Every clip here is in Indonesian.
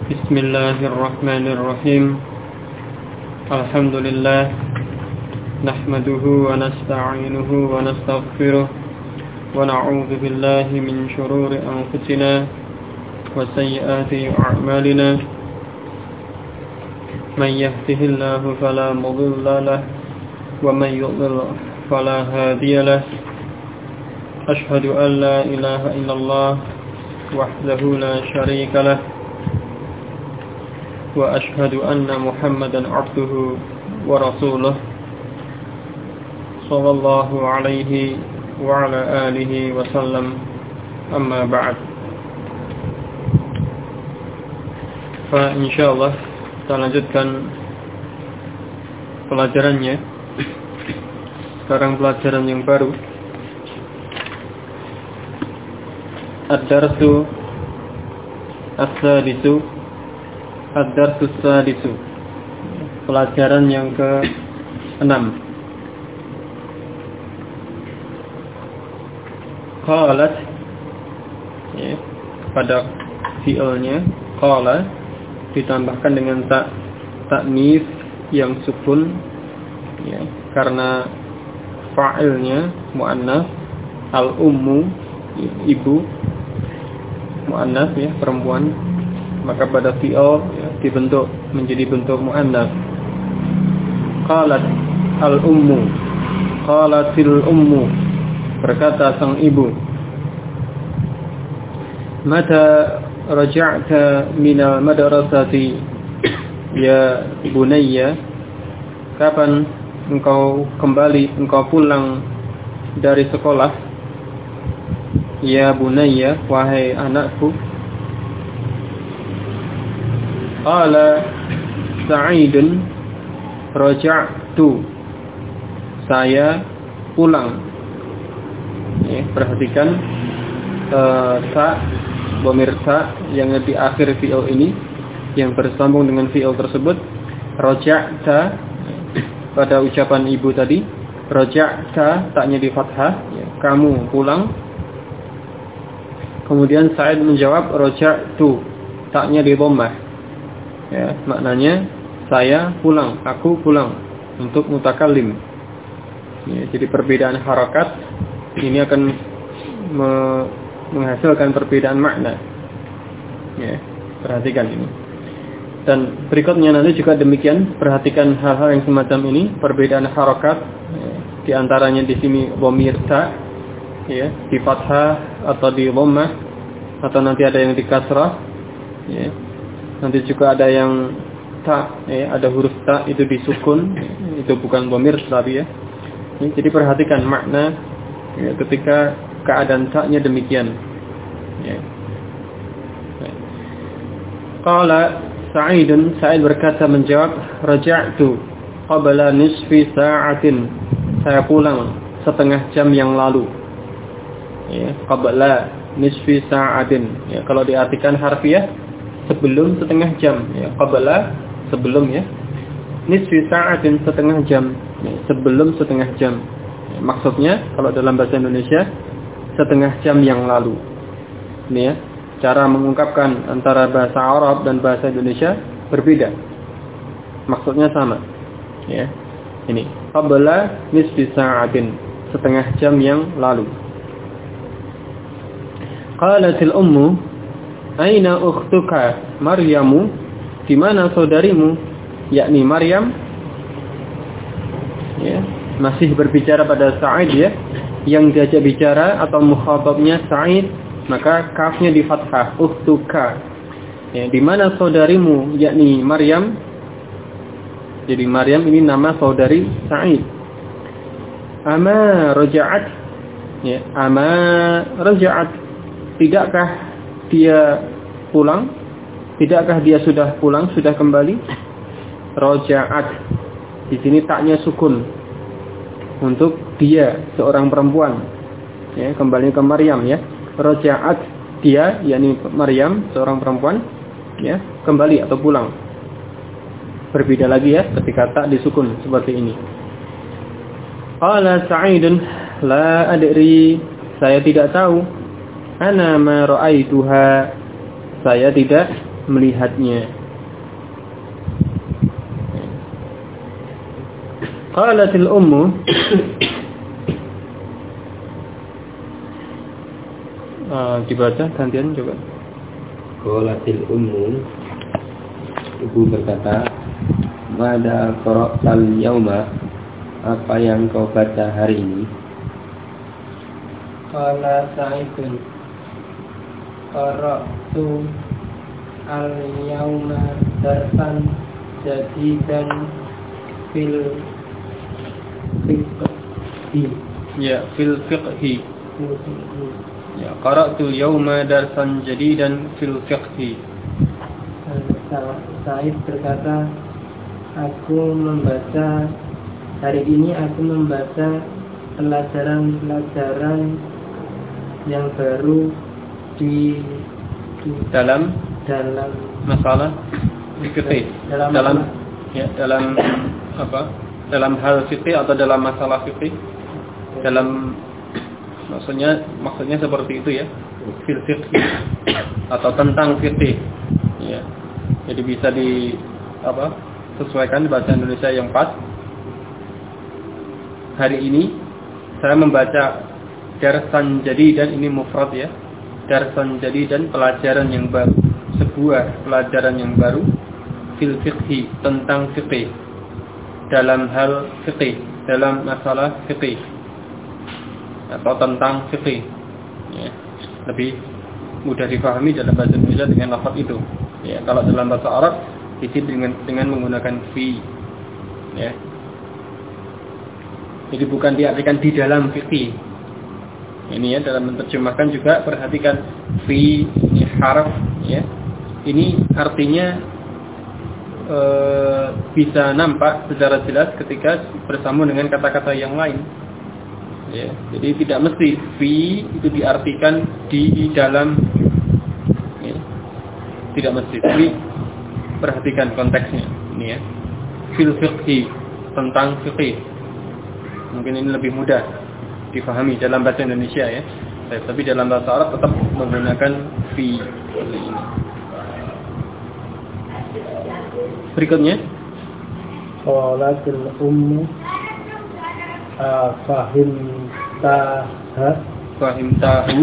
Bismillahirrahmanirrahim. Alhamdulillah. Nahmaduhu wa nasta'inuhu wa nastaghfiruh. Wa na'udzu billahi min shururi anfusina wa sayyiati a'malina. Man yahdihillahu fala mudilla lahu wa man yudlil fala hadiya lahu. Ashhadu an la ilaha illallah wahdahu la syarika lahu. Wa ashhadu anna Muhammadan abduhu wa rasuluh sallallahu alaihi wa ala alihi wa sallam, amma ba'd. Fa insyaallah kita lanjutkan pelajarannya. Sekarang pelajaran yang baru, Ad-Darsu As-Sadisu, Ad-Darsu As-Sadisu, pelajaran yang ke-6. Qalat, ya, pada fi'ilnya qala ditambahkan dengan ta'nits yang sukun, ya, karena fa'ilnya muannats, al-ummu, ibu, muannats, ya, perempuan, maka pada fi'il, ya, dibentuk menjadi bentuk muannats. Qalat al-ummu, qalatil ummu, berkata sang ibu. Mata raja'ta minal madrasati ya bunayya, kapan engkau kembali, engkau pulang dari sekolah, ya bunayya, wahai anakku. Qala Sa'idun raja'tu, saya pulang. Ya, perhatikan ta, dhamir ta yang di akhir fi'il ini yang bersambung dengan fi'il tersebut. Raja'ta, pada ucapan ibu tadi, raja'ta, taknya di fathah, ya, kamu pulang. Kemudian Sa'id menjawab raja'tu, taknya di dhammah. Ya, maknanya saya pulang, aku pulang, untuk mutakallim. Ya, jadi perbedaan harakat ini akan menghasilkan perbedaan makna. Ya, perhatikan ini. Dan berikutnya nanti juga demikian, perhatikan hal-hal yang semacam ini, perbedaan harakat. Ya, di antaranya di sini dhamir ta, ya, di fathah atau di dhammah, atau nanti ada yang di kasrah. Ya. Nanti juga ada yang ta, ya, ada huruf ta itu disukun, itu bukan dhamir tapi, ya. Jadi perhatikan makna, ya, ketika keadaan ta-nya demikian. Ya. Qala Sa'idun, Sa'id berkata menjawab, raja'tu qabla nisfi sa'atin, saya pulang setengah jam yang lalu. Ya, qabla nisfi sa'atin, ya, kalau diartikan harfiah sebelum setengah jam, ya, qabla sebelum, ya, nisfi sa'atin setengah jam, ya, sebelum setengah jam. Ya, maksudnya kalau dalam bahasa Indonesia setengah jam yang lalu. Ini, ya, cara mengungkapkan antara bahasa Arab dan bahasa Indonesia berbeda. Maksudnya sama. Ya. Ini qabla nisfi sa'atin, setengah jam yang lalu. Qalatil ummu aina ukhtuka Maryamu, di mana saudarimu, yakni Maryam. Ya, masih berbicara pada Sa'id, ya, yang diajak bicara atau mukhatabnya Sa'id, maka kafnya di fathah, ukhtuka. Ya, di mana saudarimu, yakni Maryam. Jadi Maryam ini nama saudari Sa'id. Ama raja'at, ya, ama raja'at, tidakkah dia pulang? Tidakkah dia sudah pulang, sudah kembali? Raja'at, di sini taknya sukun untuk dia, seorang perempuan, ya, kembali ke Maryam, ya. Raja'at, dia, yakni Maryam, seorang perempuan, ya, kembali atau pulang. Berbeda lagi, ya, ketika tak disukun seperti ini. Qala Sa'idun la adri, saya tidak tahu. Ana ma ra'aituha, saya tidak melihatnya. Qalatil ummu dibaca gantian coba. Qalatil ummu, ibu berkata, mada qara'tal yauma, apa yang kau baca hari ini? Qala Sa'idun, qara'tu al-yauma darsan jadidan fil fiqhi. Ya, fil fiqhi. Ya, qara'tu al-yauma darsan jadidan fil fiqhi. Sa'id berkata, hari ini aku membaca pelajaran-pelajaran yang baru di dalam masalah fikih. Dalam apa? Dalam hal fikih atau dalam masalah fikih? Dalam maksudnya seperti itu ya. Fil fikih atau tentang fikih. Ya. Jadi bisa sesuaikan bahasa Indonesia yang pas. Hari ini saya membaca darsan jadidan, ini mufrad ya. Darsan jadidan, pelajaran yang baru, sebuah pelajaran yang baru fil fiqhi, tentang fiqih. Dalam hal fiqih, dalam masalah fiqih atau tentang fiqih. Ya. Lebih mudah difahami dalam bahasa Indonesia dengan lafaz itu. Ya, kalau dalam bahasa Arab isi dengan menggunakan fi. Ya. Jadi bukan diartikan di dalam fikih. Ini ya, dalam menerjemahkan juga perhatikan fi, ini harf ya. Ini artinya bisa nampak secara jelas ketika bersambung dengan kata-kata yang lain. Ya, jadi tidak mesti fi itu diartikan di dalam ya. Tidak mesti. Tapi perhatikan konteksnya ini ya. Fil fiqhi, tentang fiqih. Mungkin ini lebih mudah difahami dalam bahasa Indonesia ya. Tapi dalam bahasa Arab tetap menggunakan fi. Berikutnya, qalatil ummu fahimtahu.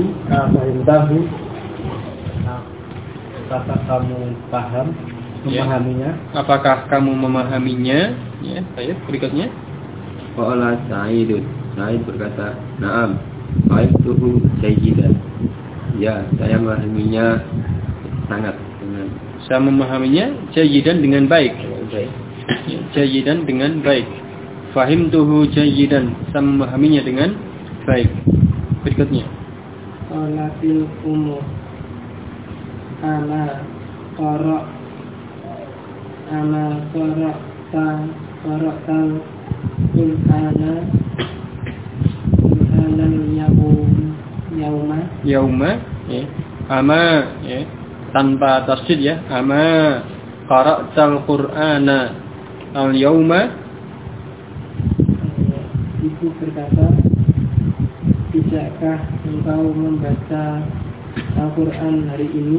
Apakah kamu paham memahaminya? Ya. Apakah kamu memahaminya? Ya, baik. Berikutnya. Qala Sa'idun, Sa'id berkata, na'am, fahimtuhu jayyidan. Ya, saya memahaminya sangat dengan. Saya memahaminya jayyidan dengan baik. Ya, jayyidan dengan baik. Fahimtuhu jayyidan, saya memahaminya dengan baik. Berikutnya. Qalatil ummu ana qara'tal yauma ya. Ama ya. Tanpa tasydid ya. Ama qara'tal Qur'ana al-yauma. Ibu berkata, tidakkah engkau membaca Al-Quran hari ini?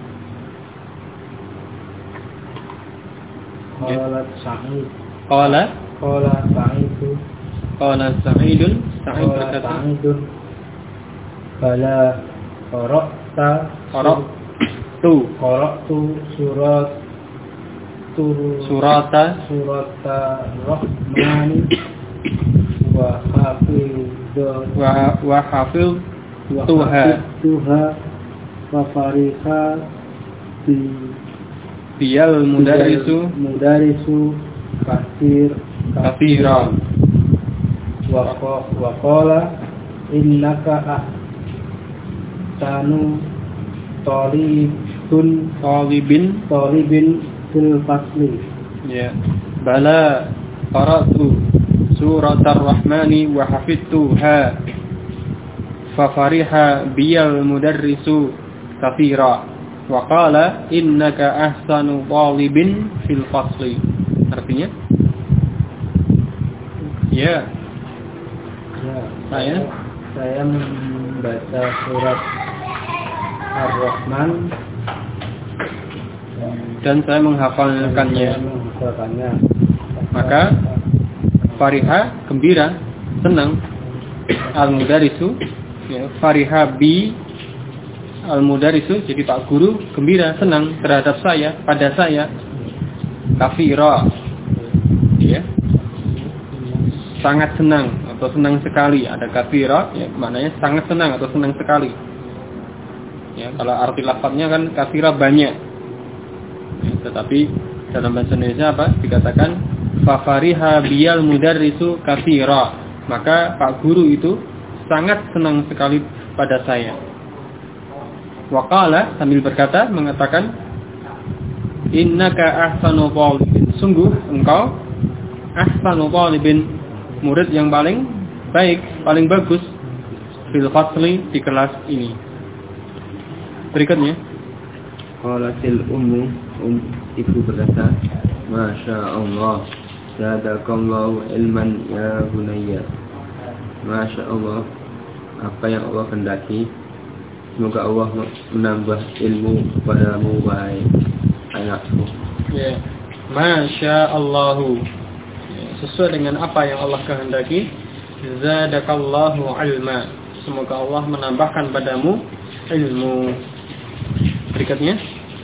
Qala Sa'id. Qala Sa'idun. Sa'id berkata, bala qara'tu surata Rahmani wa hafidtuha wa fariha biyal mudarisu kathira wa qala innaka ahsanu talibin fil fasli. Ya. Bala qara'tu suratar rahmani wa hafidtuha fa fariha biyal mudarrisu kathira wa qala innaka ahsanu talibin fil fasli. Artinya ya. Saya membaca surat Ar-Rahman dan saya menghafalkannya. Maka fariha gembira, senang. Al-mudarisu, ya, fariha bi al-mudarisu, jadi Pak Guru gembira, senang terhadap saya, pada saya. Kafira, ya, sangat senang atau senang sekali. Ada kafira, ya, maknanya sangat senang atau senang sekali. Ya, kalau arti lafadznya kan kafira banyak. Ya, tetapi dalam bahasa Indonesia apa? Dikatakan fa fariha biyal mudarrisu kafira. Maka Pak Guru itu sangat senang sekali pada saya. Waqala, sambil berkata, mengatakan, innaka ahsanu talibin, sungguh engkau ahsanu talibin, murid yang paling baik, paling bagus fil fasli, di kelas ini. Berikutnya, qalatil ummu, ibu berkata, masya Allah, zadakallahu ilman ya bunayya. Masya Allah, apa yang Allah kehendaki, semoga Allah menambah ilmu kepadamu, wahai anakku. Ya, masya Allahu, ya, sesuai dengan apa yang Allah kehendaki. Zadakallahu ilma, semoga Allah menambahkan padamu ilmu. Berikutnya,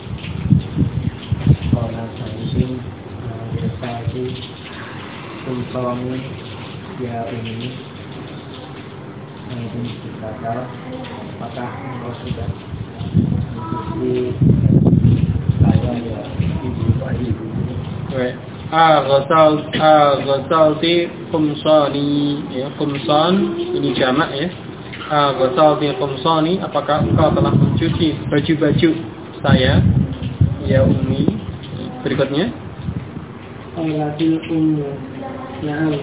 Qala Sa'idin Sa'idin Sultani ya ini berkata, apakah engkau sudah mengikuti saya ya ibu. Ghasalti khumsani, ya, khumsan ini jamak, ya. Ghasalti khumsani, apakah engkau telah mencuci baju-baju saya ya ummi. Berikutnya, Qalatil ummu na'am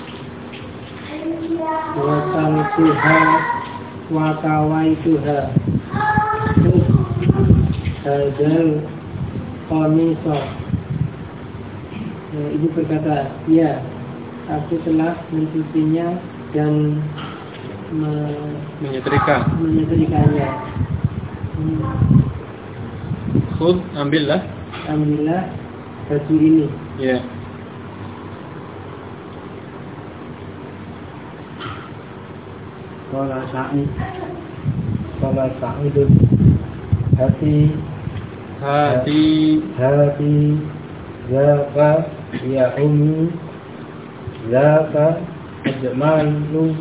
wa saltuha wa kawaituha hadal qamisa. Ibu berkata, ya, aku telah mencucinya dan menyetrikanya. Khud, ambillah baju ini. Ya. Qala Sa'idun hati zaka ya ummi zaka ajmalu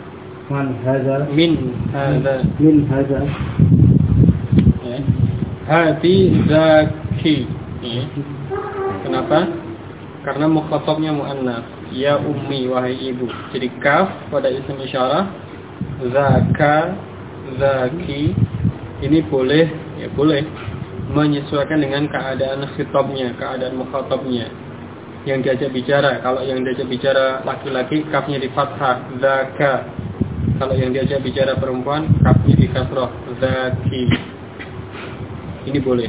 min hadza ya. Hati zaki, ya. Kenapa? Karena mukhatabnya muannats. Ya ummi, wahai ibu. Jadi kaf pada isim isyarah, zaka, zaki, ini boleh menyesuaikan dengan keadaan khitabnya, keadaan mukhatabnya yang diajak bicara. Kalau yang diajak bicara laki-laki, kafnya di fathah, zaka. Kalau yang diajak bicara perempuan, kafnya di kasrah, zaki. Ini boleh.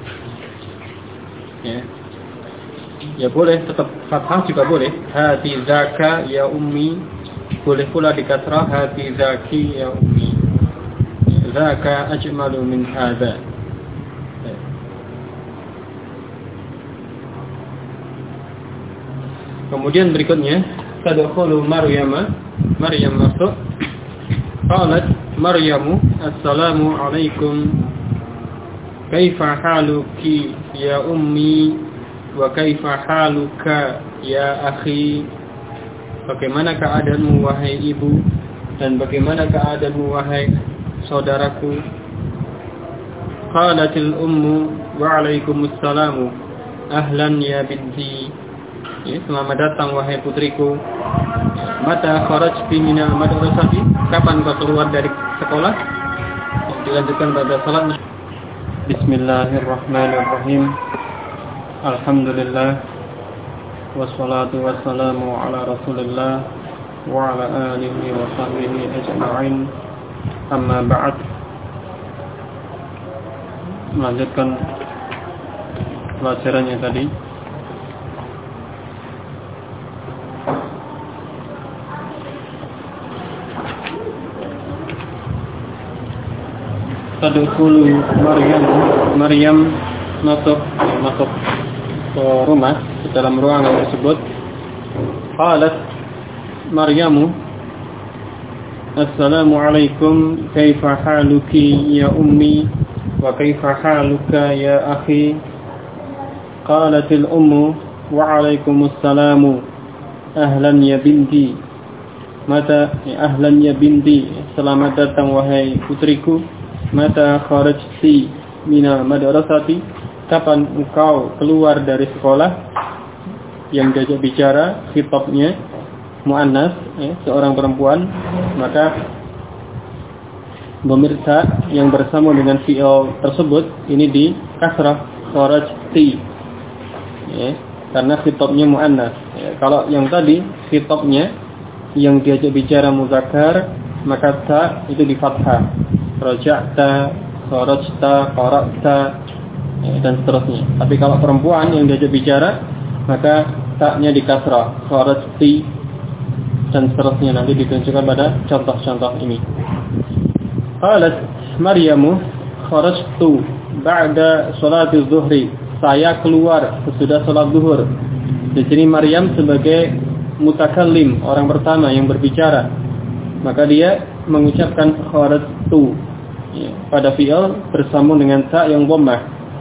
Ya boleh, tetap fathah juga boleh. Hati zaka ya ummi, boleh pula di kasrah, hati zaki ya ummi. Zaka ajmalu min hadza. Kemudian berikutnya, tadkhulu Maryam masuk. Qalat Maryamu, assalamu alaikum. Kaifa haluki ya ummi wa kaifa haluka ya akhi. Bagaimana keadaanmu wahai ibu, dan bagaimana keadaanmu wahai saudaraku. Qalatil ummu wa alaikumussalam. Ahlan ya binti. Ya, selamat datang wahai putriku. Mata kharajti minal madrasati, kapan kau keluar dari sekolah? Dilanjutkan pada salat. Bismillahirrahmanirrahim. Alhamdulillah, wassalatu wassalamu ala Rasulillah wa ala alihi wa sahbihi ajma'in. Amma ba'd. Melanjutkan pelajarannya tadi. Tadkhulu Maryam masuk ke rumah, ke dalam ruangan tersebut. Qalat Maryamu, Assalamualaikum, kaifa haluki ya ummi wa kaifa haluka ya akhi. Qalatil ummu, wa alaikumussalamu, ahlan ya binti. Ahlan ya binti, selamat datang wahai putriku. Mata kharajti minal madrasati, kapan engkau keluar dari sekolah? Yang diajak bicara khitabnya muannas, seorang perempuan, maka dhamir ta yang bersama dengan fi'il tersebut ini di kasrah, kharajti, karena khitabnya muannas. Kalau yang tadi khitabnya yang diajak bicara muzakkar, maka ta itu di fathah, raja'ta, kharajta, qara'ta, dan seterusnya. Tapi kalau perempuan yang diajak bicara, maka ta-nya di kasrah, kharajti, dan seterusnya. Nanti ditunjukkan pada contoh-contoh ini. Qalat Maryamu, kharajtu ba'da sholati zuhri, saya keluar sesudah sholat zuhur. Di sini Maryam sebagai mutakallim, orang pertama yang berbicara, maka dia mengucapkan kharajtu pada fi'il bersambung dengan ta yang dhammah.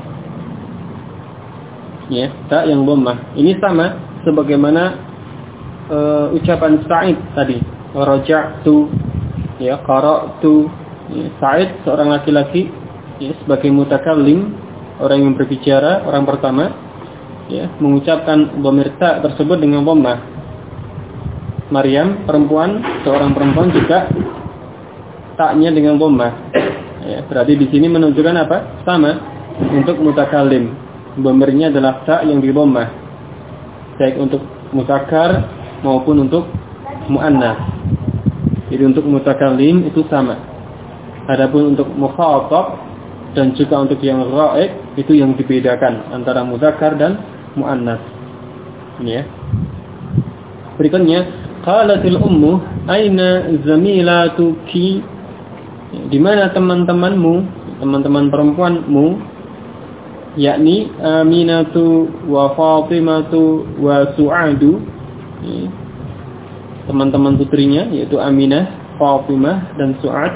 Ta yang dhammah. Ini sama sebagaimana ucapan Sa'id tadi, raja'tu, qara'tu. Sa'id seorang laki-laki, sebagai mutakallim, orang yang berbicara, orang pertama, mengucapkan dhamir ta tersebut dengan dhammah. Maryam seorang perempuan juga ta-nya dengan dhammah. Berarti di sini menunjukkan apa? Sama untuk mutakallim, dhamirnya adalah ta yang di dhammah, baik untuk muzakkar maupun untuk muannas. Jadi untuk mutakallim itu sama. Adapun untuk mukhatab dan juga untuk yang ghaib itu yang dibedakan antara muzakkar dan muannas. Ini ya. Berikutnya, qalatil ummu, aina zamilatuki? Di mana teman-temanmu, teman-teman perempuanmu, yakni Aminatu wa Fatimatu wa Su'adu, teman-teman putrinya yaitu Aminah, Fatimah dan Su'ad.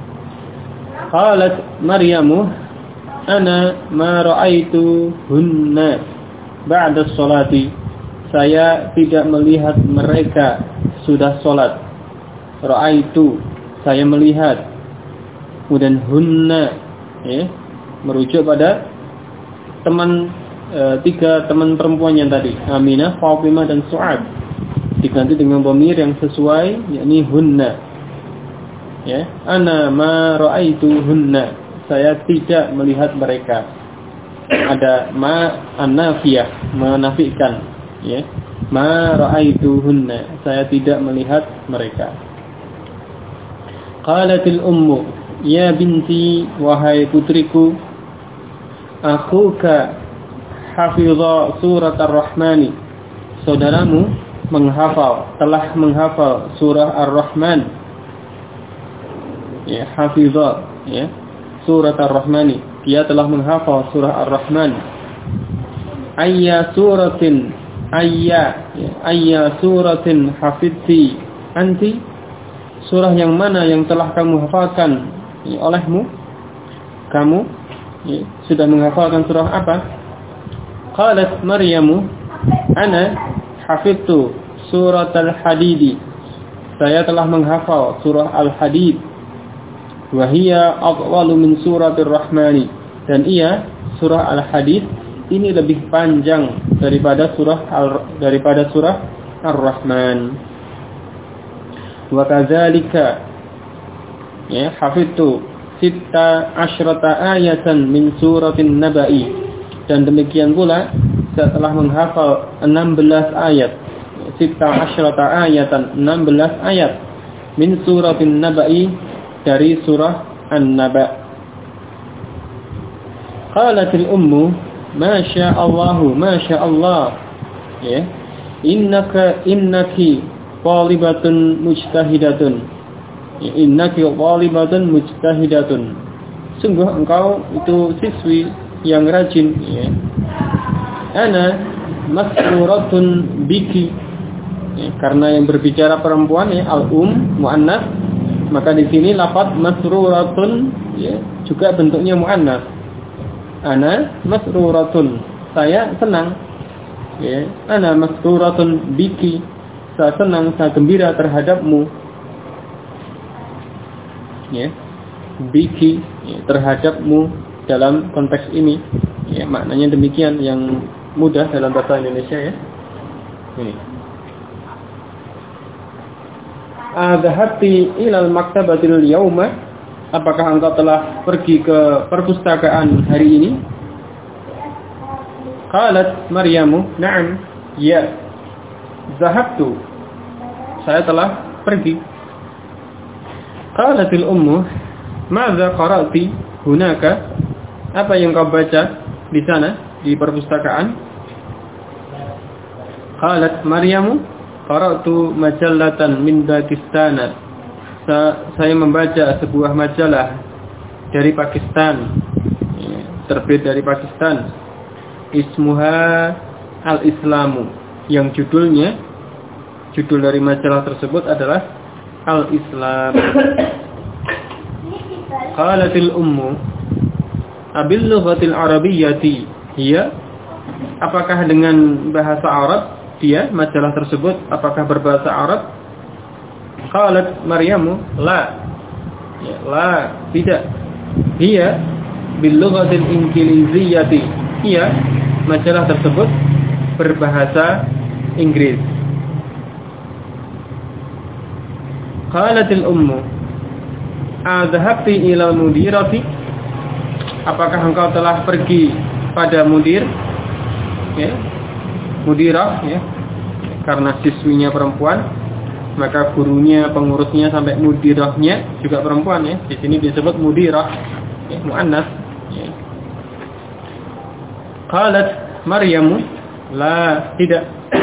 Qalat Maryamu, ana ma ra'aitu hunna ba'da sholati, saya tidak melihat mereka sudah sholat. Ra'aitu, saya melihat. Kemudian hunna, merujuk pada tiga teman perempuannya tadi, Aminah, Fatimah dan Su'ad, diganti dengan dhamir yang sesuai, yakni hunna. Ana ma ra'aitu hunna, saya tidak melihat mereka. Ada ma an-nafiyah, menafikan, ma ra'aitu hunna, saya tidak melihat mereka. Qalatil ummu, ya binti, wahai putriku, akhuka hafidha surat ar-Rahmani, saudaramu telah menghafal surah Ar-Rahman. Hafidha, surat Ar-Rahmani, dia telah menghafal surah Ar-Rahman. Ayya suratin hafidti anti, surah yang mana yang telah kamu hafalkan olehmu? Kamu sudah menghafalkan surah apa? Qalat Maryamu, ana hafidtu surat Al-Hadid, saya telah menghafal surah Al-Hadid. Wa hiya atwalu min suratir Rahmani, dan ia surah Al-Hadid ini lebih panjang daripada surah Ar-Rahman. Wa kadzalika hafidtu 16 ayatan min suratin Naba'i, dan demikian pula saya telah menghafal 16 ayat, 16 ayatan, 16 ayat min suratin Naba'i, dari surah An-Naba. Qalatil ummu, masya Allah, innaki talibatun mujtahidatun, sungguh engkau itu siswi yang rajin, ya. Ana masruratun biki, ya, karena yang berbicara perempuan, ya, muannas, maka di sini lafaz masruratun, ya, juga bentuknya muannas. Ana masruratun, saya senang, ya. Ana masruratun biki, saya senang, saya gembira terhadapmu, ya. Biki, ya, terhadapmu dalam konteks ini, ya, maknanya demikian yang mudah dalam bahasa Indonesia, ya. Ini. Adhati ilal maktabatil yauma, apakah engkau telah pergi ke perpustakaan hari ini? Qalat Maryamu, na'am, ya. Zahabtu, saya telah pergi. Qalatil ummu, madza qara'ti hunaka, apa yang kau baca di sana di perpustakaan? Qalat Maryamu, qara'tu majallatan min Pakistan, saya membaca sebuah majalah dari Pakistan, terbit dari Pakistan, ismuha al-Islamu, yang judul dari majalah tersebut adalah Al-Islam. Qalatil ummu, abil lughatil arabiyyati hiya, apakah dengan bahasa Arab dia majalah tersebut, apakah berbahasa Arab? Qalat Maryamu, la, ya, la, tidak. Hiya bil lughatil ingiliziyyati, hiya, majalah tersebut berbahasa Inggris. Qalatil ummu, adhabti ilal mudirati, apakah engkau telah pergi pada mudir, ya, mudirah, ya, karena siswinya perempuan, maka gurunya, pengurusnya sampai mudirahnya juga perempuan, ya. Di sini disebut mudirah, ya, muannas, ya. Qalat Maryamu, la, tidak.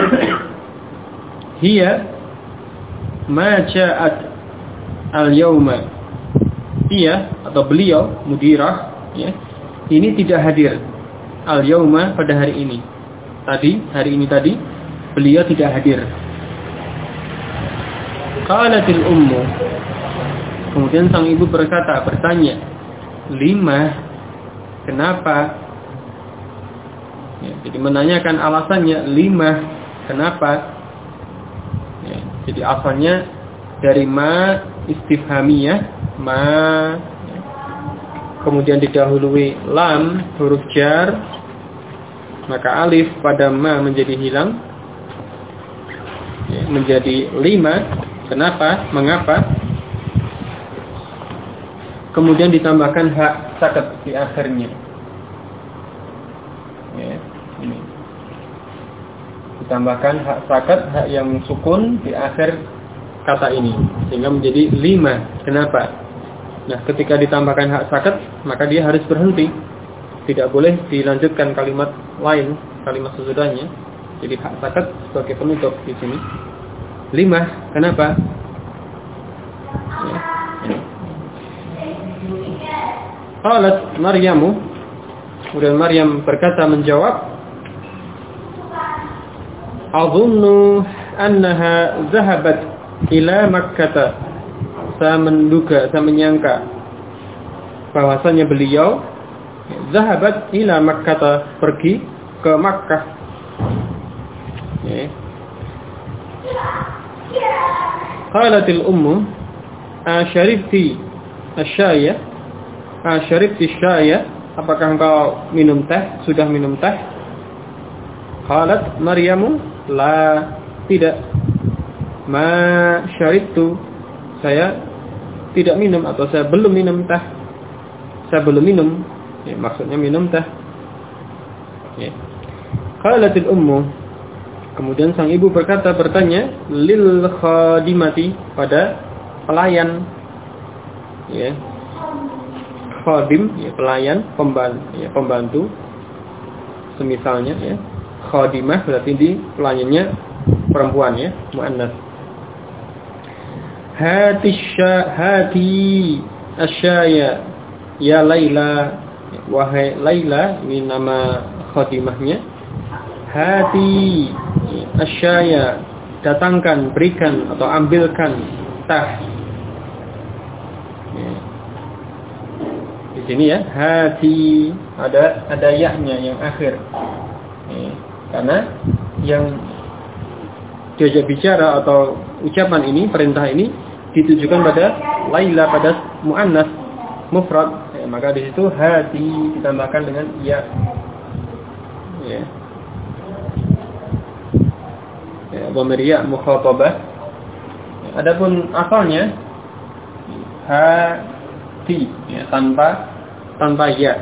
Hiya ma ja'at al-yawma, ia atau beliau mudirah, ya, ini tidak hadir al-yawma pada hari ini. Hari ini tadi beliau tidak hadir. Qalatil ummu, kemudian sang ibu bertanya, lima, kenapa? Ya, jadi menanyakan alasannya, lima, kenapa? Ya, jadi asalnya dari ma istifhamiyah, ma, ya, kemudian didahului lam, huruf jar, maka alif pada ma menjadi hilang, ya, menjadi lima, kenapa, mengapa, kemudian ditambahkan hak sakat di akhirnya, ya, ini ditambahkan hak sakat, hak yang sukun di akhir kata ini, sehingga menjadi lima, kenapa. Nah, ketika ditambahkan hak sakat, maka dia harus berhenti, tidak boleh dilanjutkan kalimat lain, kalimat sesudahnya. Jadi hak sakat sebagai penutup di sini. Lima, kenapa? Ya, ini. Qalat Maryamu, kemudian Maryam berkata, menjawab, Azunnu annaha zahabat ila Makkah. Saya menduga, saya menyangka bahwasanya beliau zahabat ila Makkah, pergi ke Makkah. Ya. Qalatil ummu, asharibti asyaya, asharibti syaya, apakah engkau minum teh, sudah minum teh? Qalat Maryamu, la, tidak. Ma syaribtu, saya tidak minum, atau saya belum minum teh. Saya belum minum, ya, maksudnya minum teh. Ya. Qalatil ummu, kemudian sang ibu bertanya, lil khadimati, pada pelayan, ya. Khadim, ya, pelayan, pembantu, semisalnya, ya. Khadimah berarti di pelayannya perempuan, ya, muannas. Hati asyaya ya Laila, Wahai Laila, ini nama khadimahnya. Hati asyaya, datangkan, berikan atau ambilkan tah. Di sini ya, hati ada ya-nya yang akhir. Karena yang diajak bicara atau ucapan ini, perintah ini ditujukan pada Laila, pada muannas mufrad. Maka di situ hati ditambahkan dengan ya. Dhamir ya mukhatabah. Adapun asalnya hati tanpa ya.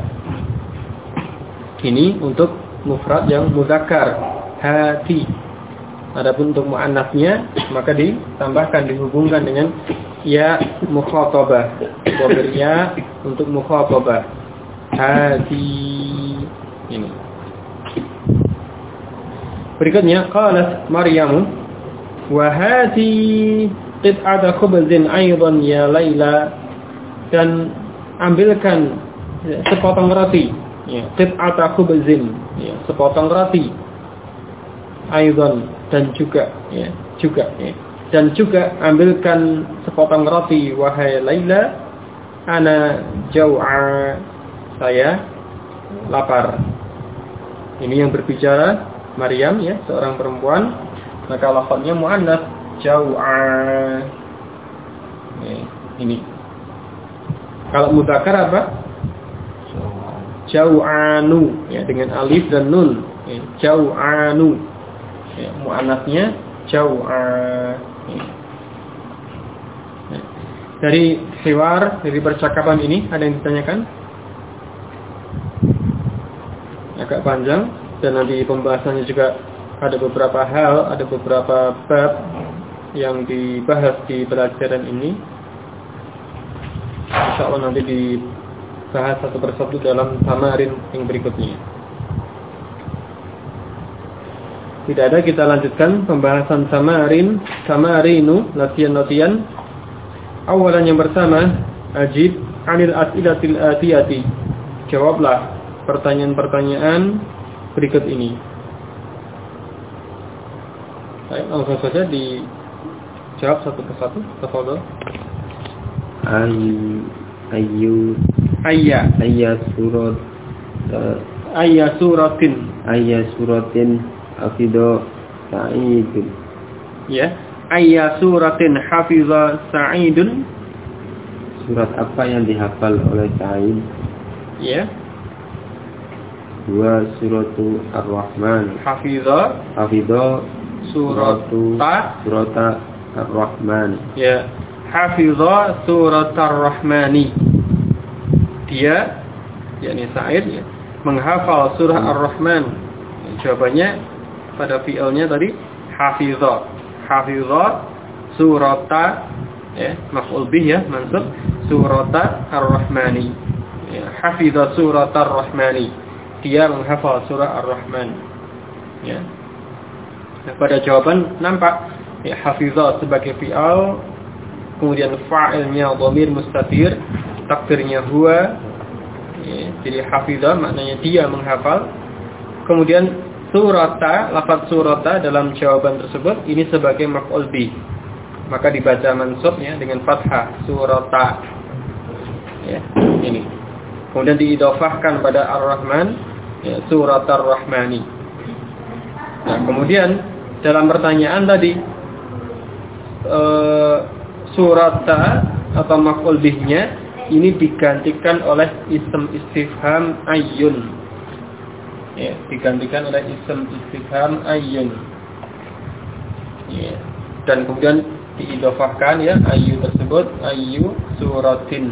Ini untuk mufrad yang muzakkar, hati. Adapun untuk muannasnya maka ditambahkan, dihubungkan dengan ya mukhatabah. Dhamir ya untuk mukhatabah. Hati ini. Berikutnya qalat Maryamu wa hati qit'ata khubzin aidan ya Laila, dan ambilkan sepotong roti, ya, qit'ata khubzin, ya, sepotong roti, aidan, dan juga, ya, dan juga ambilkan sepotong roti wahai Laila, ana jau'a, saya lapar. Ini yang berbicara Maryam, ya, seorang perempuan, maka lafadznya muannas jau'a. Ini. Kalau mudzakkar apa? Jau'anu, ya, dengan alif dan nun. Ya, jau'anu. Ya, muannasnya jau'a. Ya. Dari hiwar, dari percakapan ini ada yang ditanyakan? Agak panjang. Dan nanti pembahasannya juga ada beberapa hal, ada beberapa bab yang dibahas di pelajaran ini. Insyaallah nanti dibahas satu persatu dalam tamarin yang berikutnya. Tidak ada, kita lanjutkan pembahasan tamarinu, latihan-latihan. Awalan yang pertama, ajib anil as'ilatil atiyati. Jawablah pertanyaan-pertanyaan berikut ini. Baik, langsung saja dijawab satu persatu. Tafadhol. Ayya suratin hafiza Sa'idun. Ya, ayya suratin hafiza Sa'idun. Surat apa yang dihafal oleh Sa'id? Ya. Dua suratu Ar-Rahman. Hafidha surata Ar-Rahman. Ya, hafidha surat Ar-Rahmani. Dia, yakni Sa'id, ya, menghafal surah Ar-Rahman. Jawabannya pada fi'ilnya tadi hafidha surata, ya, maf'ul bih, ya, mansub, surata Ar-Rahmani. Ya, hafidha surat Ar-Rahmani. Dia menghafal surah Ar-Rahman. Ya. Nah, pada jawaban nampak, ya, hafizah sebagai fi'al, kemudian fa'ilnya dhamir mustatir, takdirnya huwa. Ya, jadi hafizah maknanya dia menghafal. Kemudian surata, lafaz surata dalam jawaban tersebut ini sebagai maf'ul bih. Maka dibaca mansubnya dengan fathah, surata. Ya, ini. Kemudian diidhafahkan pada Ar-Rahman, ya, surat Ar-Rahmani. Nah, kemudian dalam pertanyaan tadi surata atau maf'ul bihnya ini digantikan oleh ism istifham ayyun. Ya, digantikan oleh ism istifham ayyun. Ya, dan kemudian diidhafahkan, ya, ayyu tersebut ayyu suratin.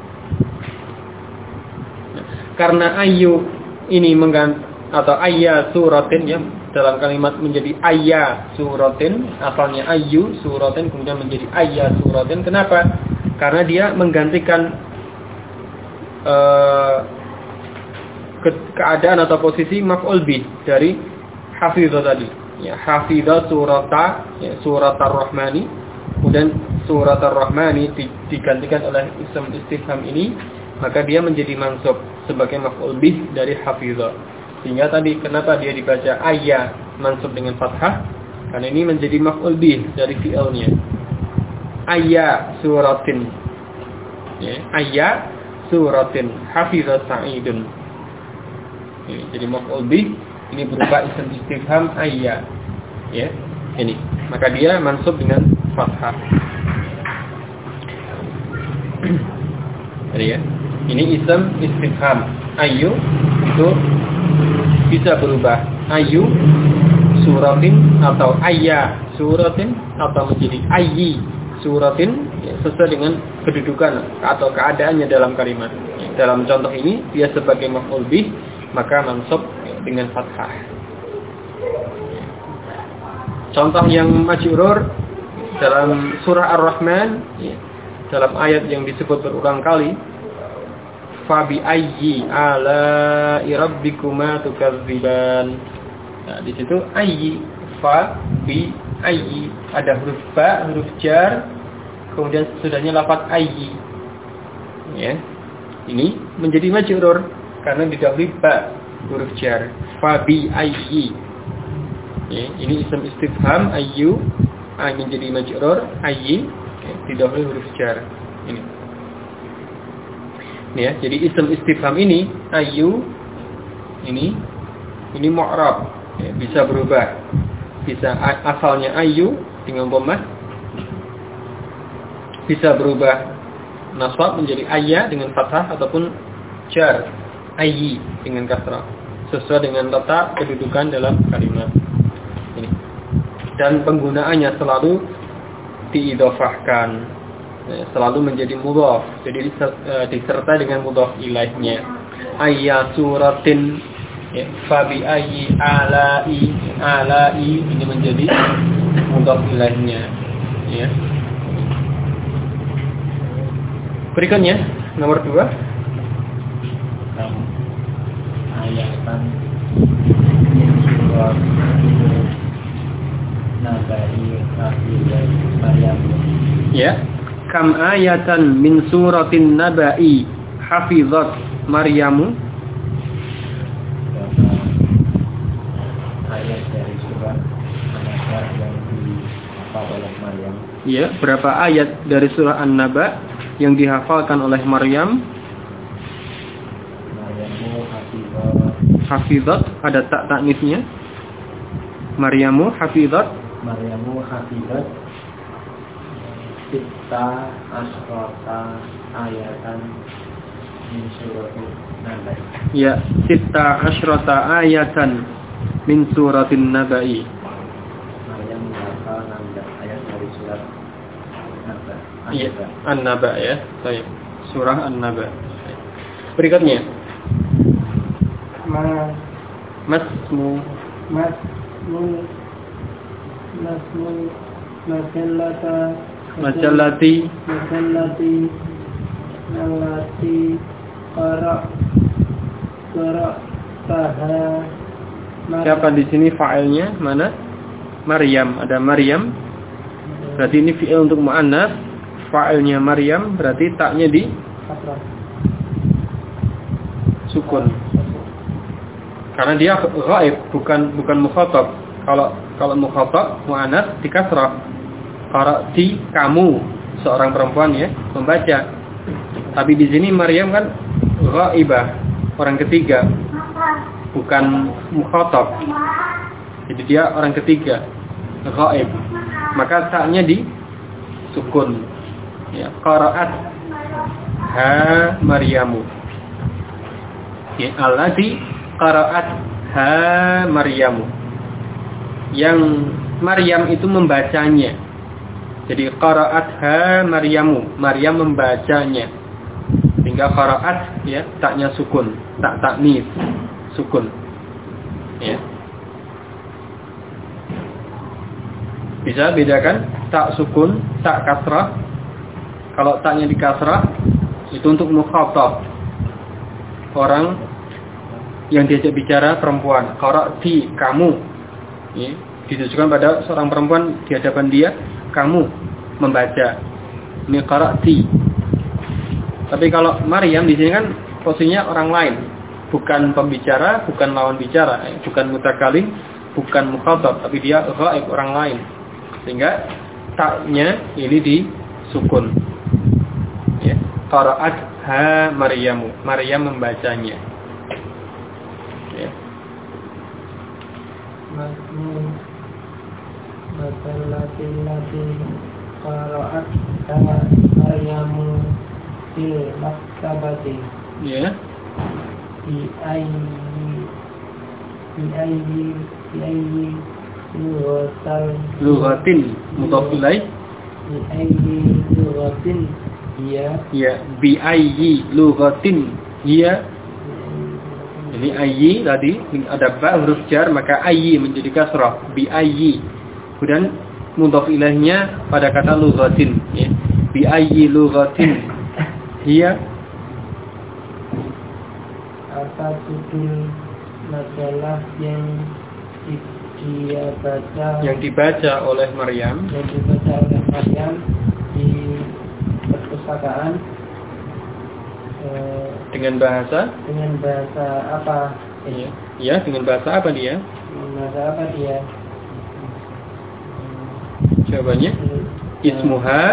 Nah, karena ayyu ini atau ayya suratin, ya, dalam kalimat menjadi ayya suratin, asalnya ayyu suratin kemudian menjadi ayya suratin. Kenapa? Karena dia menggantikan keadaan atau posisi maf'ul bih dari hafizah tadi, ya, hafizah surata, ya, surat Ar-Rahmani. Kemudian surat Ar-Rahmani digantikan oleh ism istifham ini, maka dia menjadi mansub. sebagai maf'ul bih dari hafizah. Sehingga tadi kenapa dia dibaca ayya mansub dengan fathah? Karena ini menjadi maf'ul bih dari fi'ilnya. Ayya suratin. Ya, ayya suratin hafizah Sa'idun. Jadi maf'ul bih ini berupa isim istifham ayya. Ya, ini. Maka dia mansub dengan fathah. Jadi ya, ini isim istifham. Ayu itu bisa berubah ayu suratin atau ayya suratin atau menjadi ayyi suratin, ya, sesuai dengan kedudukan atau keadaannya dalam kalimat. Dalam contoh ini dia sebagai maf'ul bih maka mansub dengan fathah. Contoh yang majrur dalam surah Ar-Rahman, ya, dalam ayat yang disebut berulang kali, fa bi ayyi ala'i rabbikuma tukadziban. Nah, di situ ayyi, fa bi ayyi, ada huruf ba, huruf jar, kemudian sesudahnya lafaz ayyi. Ya. Ini menjadi majrur karena didahului ba, huruf jar. Fa bi ayyi. Ya, ini isim istifham ayyu menjadi majrur ayyi, ya, didahului huruf jar. Ini. Ya, jadi isim istifham ini ayu ini mu'rab, ya, bisa berubah. Bisa asalnya ayu dengan dhammah, bisa berubah nasab menjadi ayya dengan fathah ataupun jar ayyi dengan kasrah sesuai dengan letak kedudukan dalam kalimat ini. Dan penggunaannya selalu diidhofahkan, selalu menjadi mudhaf, jadi disertai dengan mudhaf ilaihnya. Ayya suratin, ya, fa bi ayyi ala'i ini menjadi mudhaf ilaihnya, ya. Berikutnya nomor 2, ayatan surat nabai Maryam. Ya, kam ayatan min suratin nabai hafizat Maryamu. Ayat dari surat An-Naba yang dihafal oleh Maryam. Ya, berapa ayat dari surah An-Naba yang dihafalkan oleh Maryam? Maryamu hafizat, ada tak taknisnya. Maryamu hafizat Sitta asrota ayatan min suratin nabai. Ya, sitta asrota ayatan min suratin nabai. Maryam menghafal 16 ayat dari surat An-Naba. Iya, An-Naba ya. Baik. Surah An-Naba. Berikutnya. Masallati allati qara'taha. Siapa di sini fa'ilnya? Mana? Maryam. Ada Maryam. Berarti ini fi'il untuk mu'annas. Fa'ilnya Maryam berarti taknya di sukun. Karena dia ghaib, bukan mukhatab. Kalau mukhatab mu'annas di kasrah. Qara'ti, kamu seorang perempuan ya membaca. Tapi di sini Maryam kan ghaibah, orang ketiga, bukan mukhatab. Jadi dia orang ketiga, ghaib. Maka taknya di sukun. Ya, qara'at ha Maryamu. Ya, allati qara'at ha Maryamu. Yang Maryam itu membacanya. Jadi qara'at ha Maryamu, Maryam membacanya. Sehingga qara'at ya taknya sukun, tak taknis, sukun. Ya. Bisa bedakan tak sukun, tak kasrah. Kalau taknya di kasrah itu untuk mukhatab. Orang yang diajak bicara perempuan, qara'ti, kamu. Ya, ditujukan pada seorang perempuan di hadapan dia, kamu membaca. Ini qara'ti. Tapi kalau Maryam di sini kan posisinya orang lain, bukan pembicara, bukan lawan bicara, bukan mutakalim, bukan mukhatab, tapi dia ghaib, orang lain. Sehingga taknya ini disukun. Ya, qara'at ha Maryamu, Maryam membacanya. Ya. Masmu Lati qara'at ha Maryamu fil maktabati. Ya. Bi ayyi Lughatin mudhaf ilaih. Bi ayyi lughatin hiya. Ya, bi ayyi lughatin hiya. Ini ayyi tadi ada ba huruf jar, maka ayyi menjadi kasrah, bi ayyi. Kemudian mudhaf ilaihnya pada kata lughatin, ya. Bi ayyi lughatin hiya. Apa judul majalah yang dibaca oleh Maryam di perpustakaan dengan bahasa apa? Ya, dengan bahasa apa dia? Jawabannya ismuha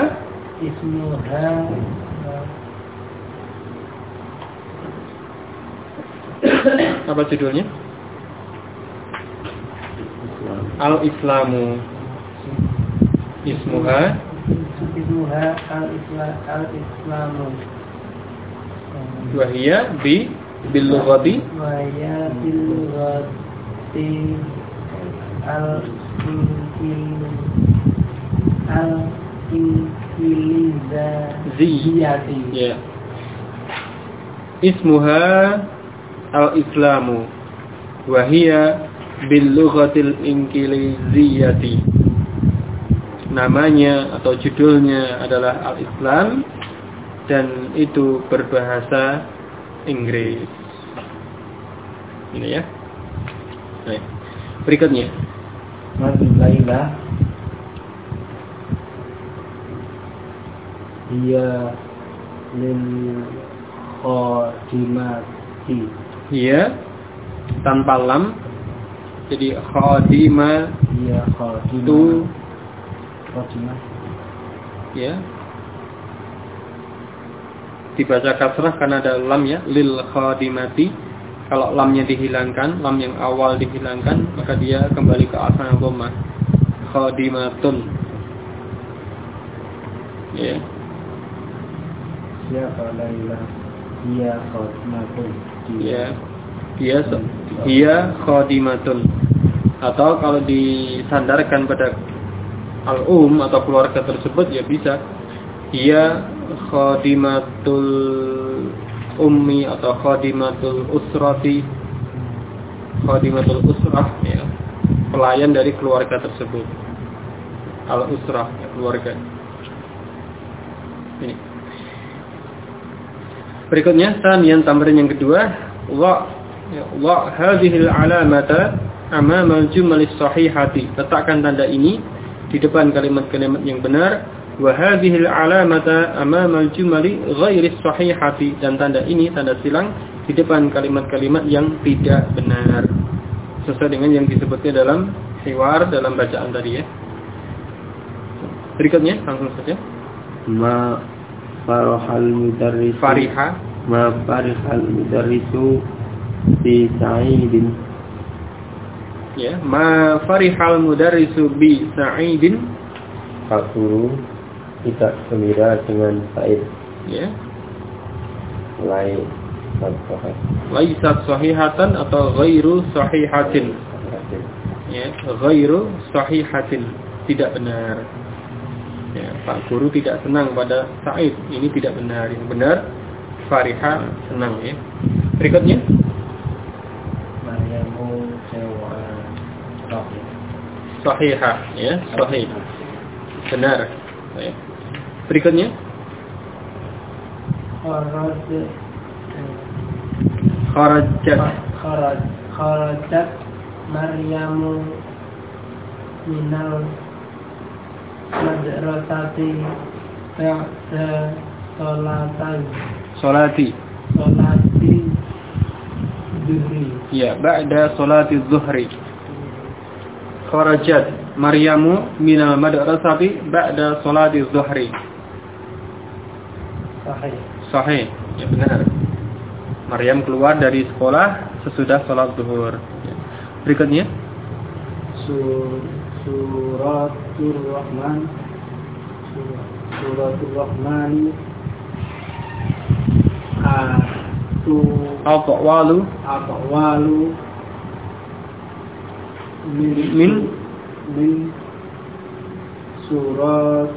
apa judulnya? Al-Islamu. Ismuha Al-Islamu. Wahia bil lughati al-Inqiliziyati. Ya. Ismuha Al-Islamu. Wahia bil lughatil inqiliziyati. Namanya atau judulnya adalah Al-Islam dan itu berbahasa Inggris. Ini ya. Baik. Berikutnya. Laila dia lil khadimati. Iya, tanpa lam. Jadi khadimah. Iya, khadimah. Tu khadimah. Ya. Dibaca kasrah karena ada lam ya, lil khadimati. Kalau lamnya dihilangkan, lam yang awal dihilangkan, maka dia kembali ke asal dhammah. Khadimatun. Ya. Siapa Laila? Dia khadimatun. Ya. Dia khadimatun. Atau kalau disandarkan pada atau keluarga tersebut ya bisa. Dia khadimatul ummi atau khadimatul usrati. Khadimatul usrah ya. Pelayan dari keluarga tersebut. Al-usrah ya, keluarga. Ini. Berikutnya tanian tambahan yang kedua, wa hadhil alamata amama al-jumal as-sahihati. Letakkan tanda ini di depan kalimat-kalimat yang benar. Wa hadhil alamata amama al-jumal ghairi as-sahihati, dan tanda ini tanda silang di depan kalimat-kalimat yang tidak benar. Sesuai dengan yang disebutnya dalam hiwar, dalam bacaan tadi ya. Berikutnya langsung saja. Ma farahal mudarris ma farihal mudarrisu bi sa'idin. Ya, ma farihal mudarrisu bi sa'idin. Pak guru tidak gembira dengan Sa'id. Ya. Laisat sahihatan atau ghairu sahihatin. Ya, ghairu sahihatin, tidak benar. Ya, Pak guru tidak senang pada Sa'id. Ini tidak benar. Yang benar Fariha senang ya. Berikutnya. Maryamu Sahihah ya, sahih. Benar. Ya. Berikutnya. Kharajat Maryamu minal madrasati ba'da salati sholati zuhri. Ya, ba'da sholati zuhri. Kharajat Maryamu minal madrasati ba'da sholati zuhri. Sahih. Sahih. Ya, benar. Maryam keluar dari sekolah sesudah sholat zuhur. Ya. Berikutnya Suratul Rahman. Suratul Rahman. Aqwalu min surat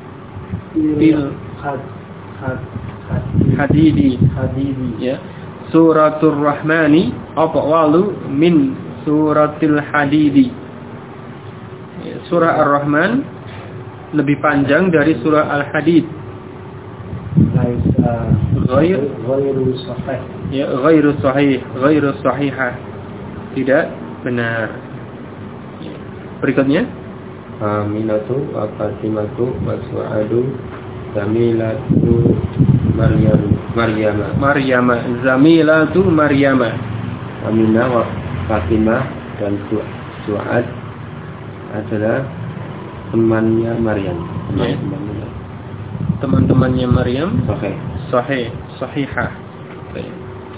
hadidi. Ya. Suratul Rahmani aqwalu min suratil hadidi. Ya, surah Ar-Rahman lebih panjang dari surah Al-Hadid. Ghairu sahih. Ya, ghairu sahihah. Tidak benar. Ya. Berikutnya Aminatu wa Fatimatu wa Su'adu Zamilatu Maryama Zamilatu Maryama. Aminah wa Fatimah dan Su'ad adalah temannya Maryam. Teman-temannya Maryam. Sahihah. Baik.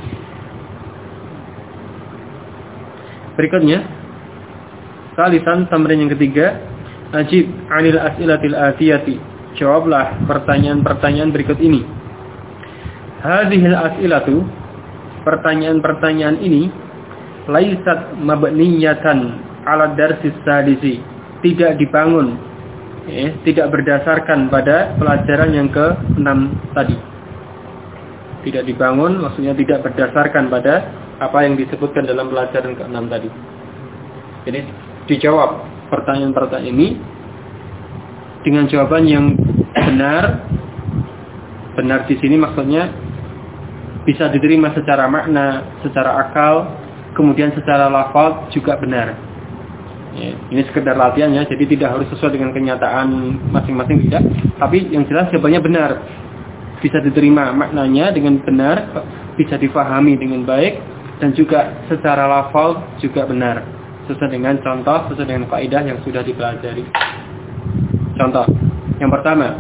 Berikutnya salisan tamrin yang ketiga, ajib 'anil as'ilatil atiyati. Jawablah pertanyaan-pertanyaan berikut ini. Hadhil as'ilatu, pertanyaan-pertanyaan ini laisat mabniyatan 'ala darsis sadisi, tidak dibangun, tidak berdasarkan pada pelajaran yang ke-6 tadi. Tidak dibangun maksudnya tidak berdasarkan pada apa yang disebutkan dalam pelajaran ke-6 tadi. Jadi dijawab pertanyaan-pertanyaan ini dengan jawaban yang benar. Benar di sini maksudnya bisa diterima secara makna, secara akal, kemudian secara lafaz juga benar. Ya, ini sekedar latihan ya, jadi tidak harus sesuai dengan kenyataan masing-masing, tidak. Tapi yang jelas jawabannya benar. Bisa diterima maknanya dengan benar, bisa difahami dengan baik, dan juga secara lafaz juga benar. Sesuai dengan contoh, sesuai dengan kaidah yang sudah dipelajari. Contoh yang pertama,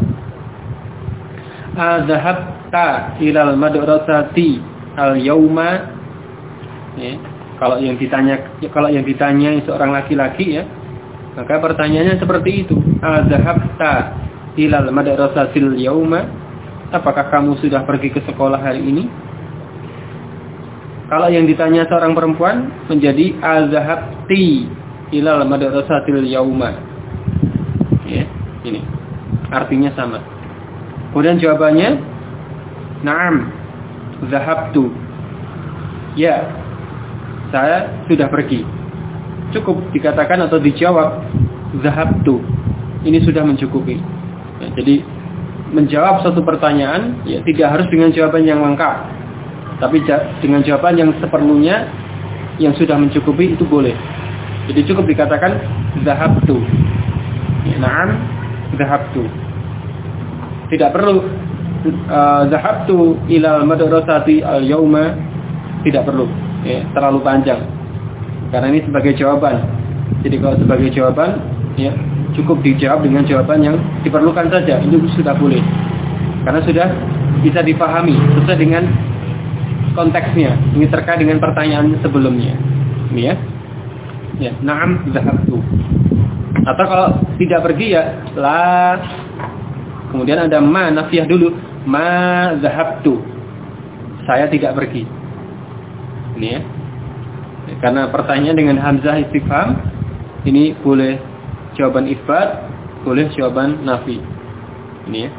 adhabta ilal madrasati al-yauma. Ya, kalau yang ditanya seorang laki-laki ya, maka pertanyaannya seperti itu. Adhabta ilal madrasatil yauma. Apakah kamu sudah pergi ke sekolah hari ini? Kalau yang ditanya seorang perempuan menjadi adhabti ilal madrasatil yauma. Ya, ini artinya sama. Kemudian jawabannya, na'am, zahabtu. Ya, saya sudah pergi. Cukup dikatakan atau dijawab zahabtu. Ini sudah mencukupi. Ya, jadi menjawab suatu pertanyaan ya tidak harus dengan jawaban yang lengkap. Tapi dengan jawaban yang seperlunya yang sudah mencukupi itu boleh. Jadi cukup dikatakan zahabtu. Ya, na'am, zahabtu. Tidak perlu zahabtu ilal madrasati al-yauma, tidak perlu. Ya, terlalu panjang. Karena ini sebagai jawaban. Jadi kalau sebagai jawaban, ya cukup dijawab dengan jawaban yang diperlukan saja. Itu sudah boleh. Karena sudah bisa dipahami sesuai dengan konteksnya. Ini terkait dengan pertanyaan sebelumnya. Ini ya. Ya, na'am zahabtu. Atau kalau tidak pergi ya la. Kemudian ada ma nafiyah dulu. Ma zahabtu. Saya tidak pergi. Ini ya. Karena pertanyaan dengan hamzah istifham ini boleh jawaban isbat, boleh jawaban nafi. Ini ya.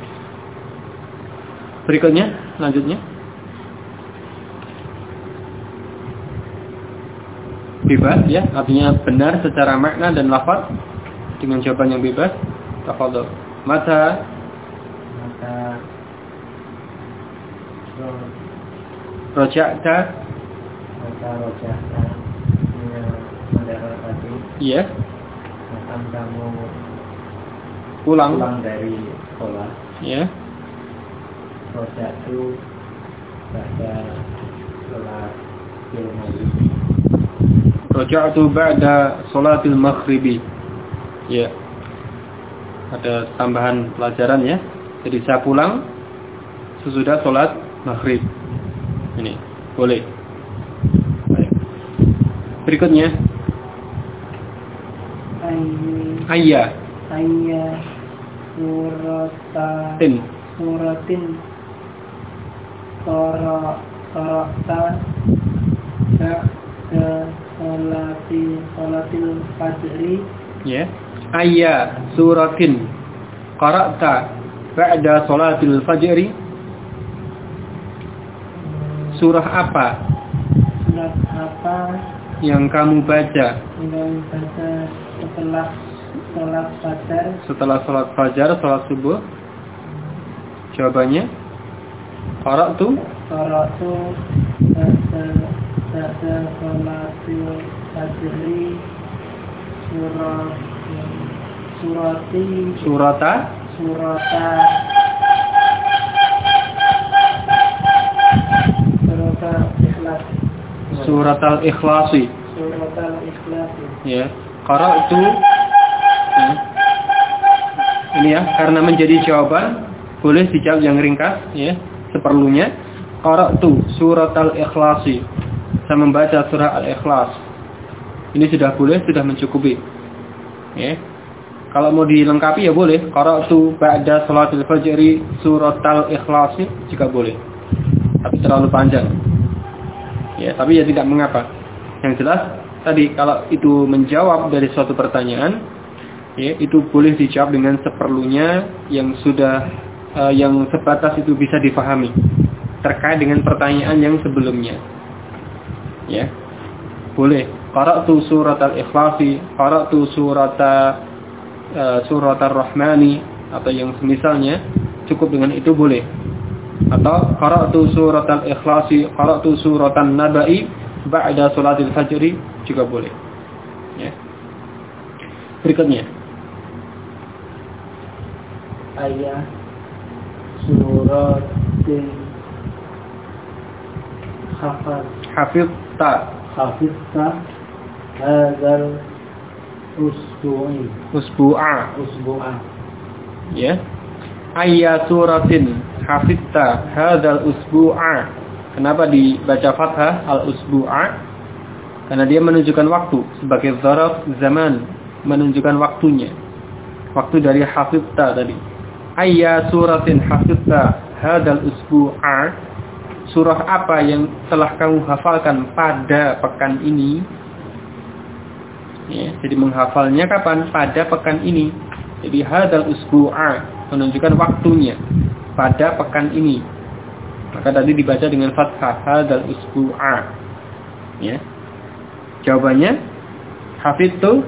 Berikutnya, lanjutnya. Bebas ya, artinya benar secara makna dan lafaz dengan jawaban yang bebas. Tafadhol. Mata roja'ta iya. Kamu pulang dari sekolah. ya. Roja'tu Ba'da sholat maghrib. Raja'tu ba'da sholatil maghribi. Ya. Ada tambahan pelajaran ya. Jadi saya pulang sesudah sholat maghrib. Ini boleh. Baik. Berikutnya ayya suratin qara'ta ba'da sholatil fajri. Ya. Ayya suratin qara'ta ba'da sholatil fajri. Surah apa? Surat apa yang kamu baca? Yang baca setelah sholat fajar. Setelah sholat fajar, sholat subuh. Jawabannya qara'tu ba'da sholatil fajri surata al-ikhlasi. Ya, qara'tu. Ini ya, karena menjadi jawaban boleh dijawab yang ringkas ya, seperlunya. Qara'tu surat al-ikhlasi. Saya membaca surah al-ikhlas. Ini sudah boleh, sudah mencukupi. Ya. Kalau mau dilengkapi ya boleh. Qara'tu ba'da sholatil fajri surat al-ikhlasi juga boleh. Tapi terlalu panjang. Ya, tapi ya tidak mengapa. Yang jelas tadi kalau itu menjawab dari suatu pertanyaan, ya, itu boleh dijawab dengan seperlunya yang sudah yang sebatas itu bisa difahami terkait dengan pertanyaan yang sebelumnya. Ya. Boleh. Qara'tu surat al-ikhlasi, qara'tu surat ar-rahmani atau yang semisalnya, cukup dengan itu boleh. Atau qara'tu surat al-ikhlasi, qara'tu surat an-naba'i ba'da sholatil fajri juga boleh. Ya. Berikutnya. Ayat suratin hafizta hadzal usbu'a. Ya. Ayat suratin hafizta hadzal usbu'a. Kenapa dibaca fathah al-usbu'a? Karena dia menunjukkan waktu sebagai dzaraf zaman, menunjukkan waktunya. Waktu dari hafizta tadi. Ayat suratin hafizta hadzal usbu'a. Surah apa yang telah kamu hafalkan pada pekan ini? Ya, jadi menghafalnya kapan? Pada pekan ini. Jadi hadzal usbu'a menunjukkan waktunya pada pekan ini. Maka tadi dibaca dengan fathah hadzal usbu'a. Ya. Jawabannya hafiztu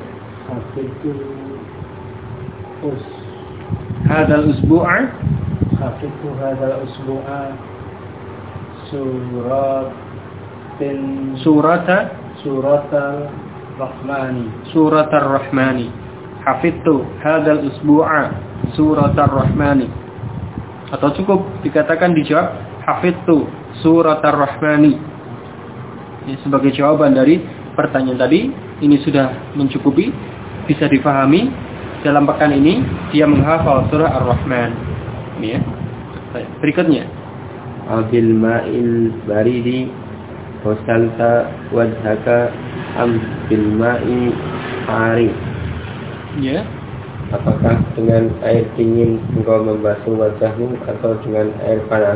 hadzal usbu'a suratal rahmani. Hafidtu hadzal usbu'a suratal rahmani. Atau cukup dikatakan dijawab hafidtu suratal rahmani. Ini sebagai jawaban dari pertanyaan tadi. Ini sudah mencukupi, bisa difahami. Dalam pekan ini dia menghafal surah Ar-Rahman. Ini ya. Berikutnya. Abil ma'il baridi wasalta wajhaka am bil ma'i hari. Ya. Apakah dengan air dingin engkau membasuh wajahmu atau dengan air panas?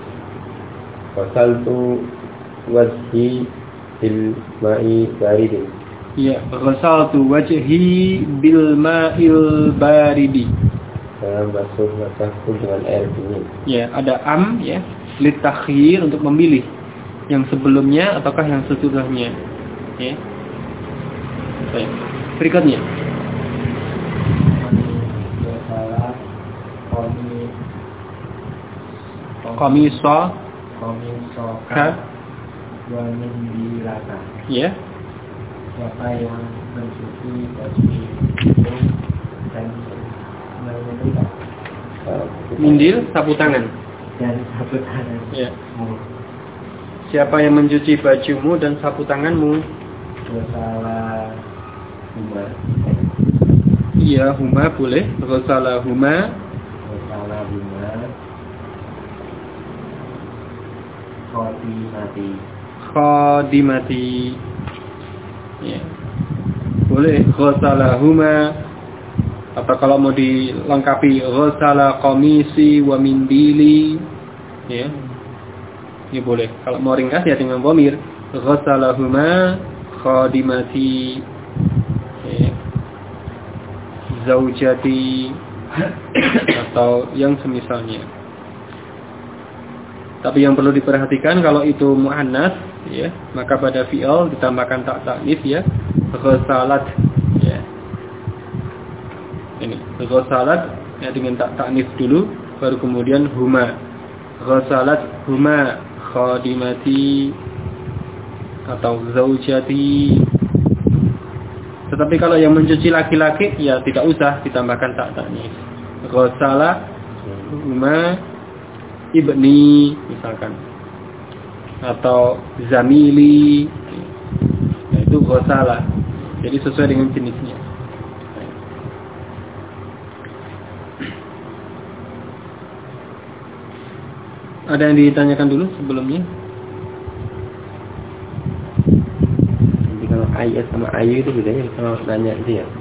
Wasaltu wajhi bil ma'i baridi. Ya, ghasaltu wajhi bil ma'il baridi. Saya basuh wajahku dengan air dingin. Ya, ada am ya, litakhyir untuk memilih yang sebelumnya ataukah yang sesudahnya. Ya. Baik. Berikutnya. Komiso ka ya. Siapa yang mencuci baju dan menyetrika Mindil, sapu tangan. dan sapu tangan. Ya. Siapa yang mencuci bajumu dan sapu tanganmu? Ghasala huma. Iya, huma boleh. Ghasala huma. Ghasala huma. Khadimati. Ya. Boleh. Ghasala huma. Atau kalau mau dilengkapi, ghasala qamisi wa mindili. Ya. Ini boleh. Kalau mau ringkas ya dengan dhamir. Ghasala huma khadimati. Ya. Zaujati atau yang semisalnya. Tapi yang perlu diperhatikan kalau itu muannas ya, maka pada fi'il ditambahkan tak ta'nits ya. Ghasalat ya. Ini ghasalat ya dengan tak ta'nits dulu baru kemudian huma. Ghasalat huma khadimati atau zaujati. Tetapi kalau yang mencuci laki-laki ya tidak usah ditambahkan tak ta'nits. Ghasala huma ibni misalkan atau zamili, nah, itu ghasala. Jadi sesuai dengan jenisnya. Ada yang ditanyakan dulu sebelumnya? Jadi kalau ayat sama ayu itu bedanya kalau nanya itu ya.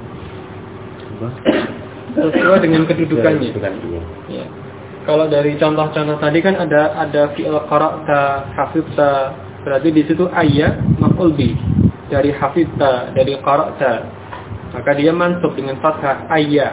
Sesuai dengan kedudukannya. Ya. Kalau dari contoh-contoh tadi kan ada fi'il qara'ta, hafidta, berarti di situ ayya maf'ul bi. Dari hafidta, dari qara'ta. Maka dia mansub dengan fathah ayya.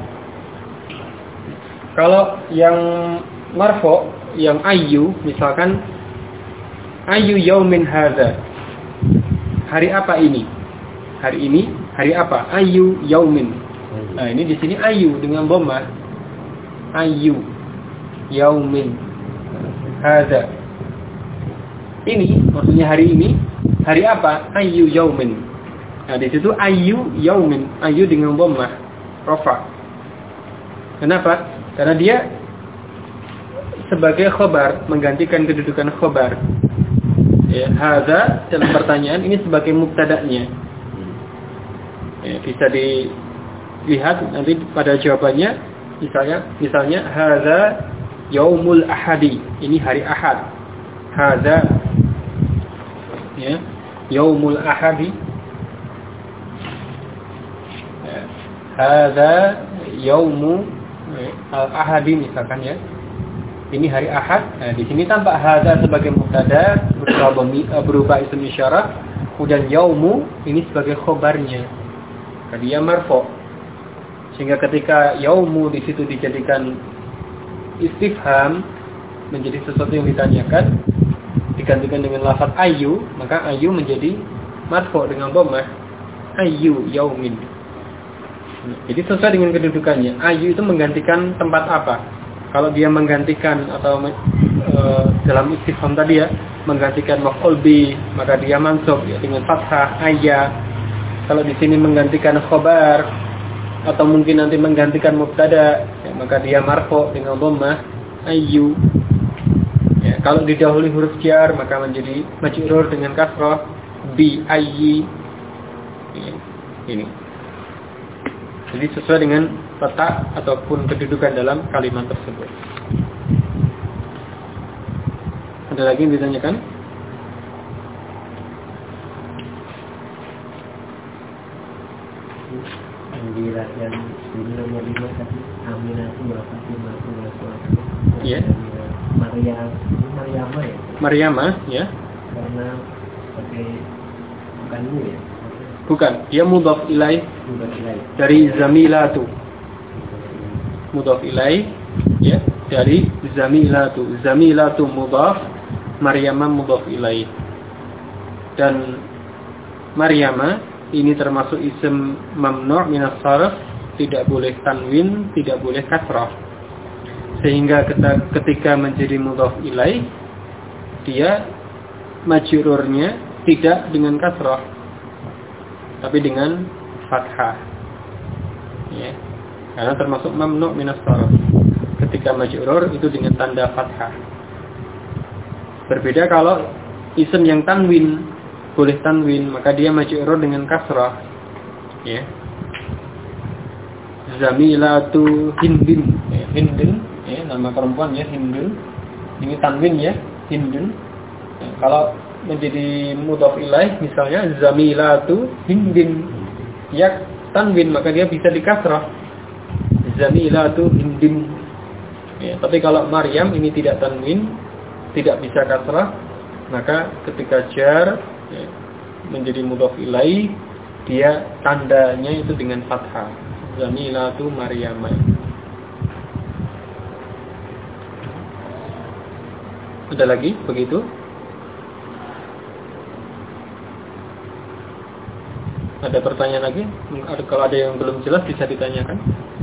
Kalau yang marfu, yang ayyu, misalkan ayyu yaumin hadza. Hari apa ini? Hari ini hari apa? Ayyu yaumin. Nah, ini di sini ayyu dengan dhammah. Ayyu yaumin hadza. Ini maksudnya hari ini. Hari apa? Ayyu yaumin. Nah, di situ ayyu yaumin, ayyu dengan dhammah rafa. Kenapa? Karena dia sebagai khobar, menggantikan kedudukan khobar. Ya, hadza dalam pertanyaan ini sebagai mubtada'nya. Ya, bisa dilihat nanti pada jawabannya, misalnya hadza yaumul ahadi, ini hari Ahad. Hadza ya, yaumul ahadi. Ya, hadza yaumu al-ahadi misalkan ya. Ini hari Ahad. Nah, di sini tampak hadza sebagai mubtada berupa isim isyarah, kemudian yaumu ini sebagai khobarnya. Dia marfu. Sehingga ketika yaumu di situ dijadikan istifham, menjadi sesuatu yang ditanyakan, digantikan dengan lafaz ayyu, maka ayyu menjadi marfu dengan dhammah. Ayyu yaumin. Jadi sesuai dengan kedudukannya. Ayyu itu menggantikan tempat apa? Kalau dia menggantikan atau dalam istifham tadi ya, menggantikan maf'ul bi, maka dia mansub ya dengan fathah ayya. Kalau di sini menggantikan khobar atau mungkin nanti menggantikan mubtada, ya, maka dia marfu dengan dhammah ayyu. Ya, kalau didahului huruf jar maka menjadi majrur dengan kasrah bi ayyi. Ya, ini. Jadi sesuai dengan letak ataupun kedudukan dalam kalimat tersebut. Ada lagi yang ditanyakan? Di latihan ini nomor 5 tadi Aminatu wa Fatimatu wa Suatu. Iya. Maryama ya. Maryama ya. Karena pakai bukan mu ya. Bukan, dia mudhaf ilaih. Mudhaf ilaih. Dari zamilatu. Mudhaf ilaih ya, dari zamilatu. Zamilatu mudhaf, Maryama mudhaf ilaih. Dan Maryama ini termasuk isim mamnu' min as-sarf, tidak boleh tanwin, tidak boleh kasrah. Sehingga ketika menjadi mudhaf ilaih, dia majrurnya tidak dengan kasrah, tapi dengan fathah. Ya. Karena termasuk mamnu' min as-sarf. Ketika majrur itu dengan tanda fathah. Berbeda kalau isim yang tanwin, boleh tanwin, maka dia majrur dengan kasrah. Ya. Zamilatu Hindin. Ya, Hindin, ya, nama perempuan ya, Hindun. Ini tanwin ya, Hindun. Ya, kalau menjadi mudhaf ilaih misalnya Zamilatu Hindin, ya tanwin, maka dia bisa dikasrah. Zamilatu Hindin. Ya, tapi kalau Maryam ini tidak tanwin, tidak bisa kasrah, maka ketika jar ya, menjadi mudhaf ilaih, dia tandanya itu dengan fathah. Zamilatu Maryam. Ada lagi begitu? Ada pertanyaan lagi? Kalau ada yang belum jelas bisa ditanyakan.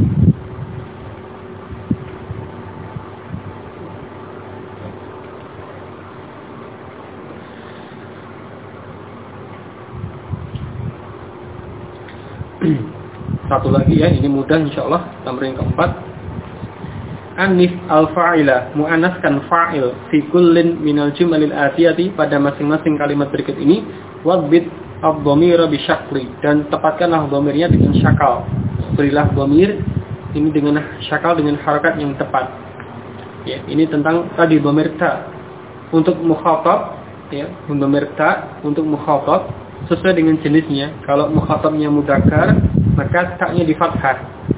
Satu lagi ya, ini mudah insyaallah, tamrin keempat. Anif al-fa'ila, mu'annaskan fa'il fi kullin minal jumalil atiyati, pada masing-masing kalimat berikut ini. Wadbit ad-dhamira bi syakli, dan tepatkanlah dhamirnya dengan syakal. Berilah dhamir ini dengan syakal, dengan harakat yang tepat. Ya, ini tentang tadi dhamir ta untuk mukhatab ya, dhamir ta untuk mukhatab sesuai dengan jenisnya. Kalau mukhatabnya mudzakkar, maka taknya di fathah.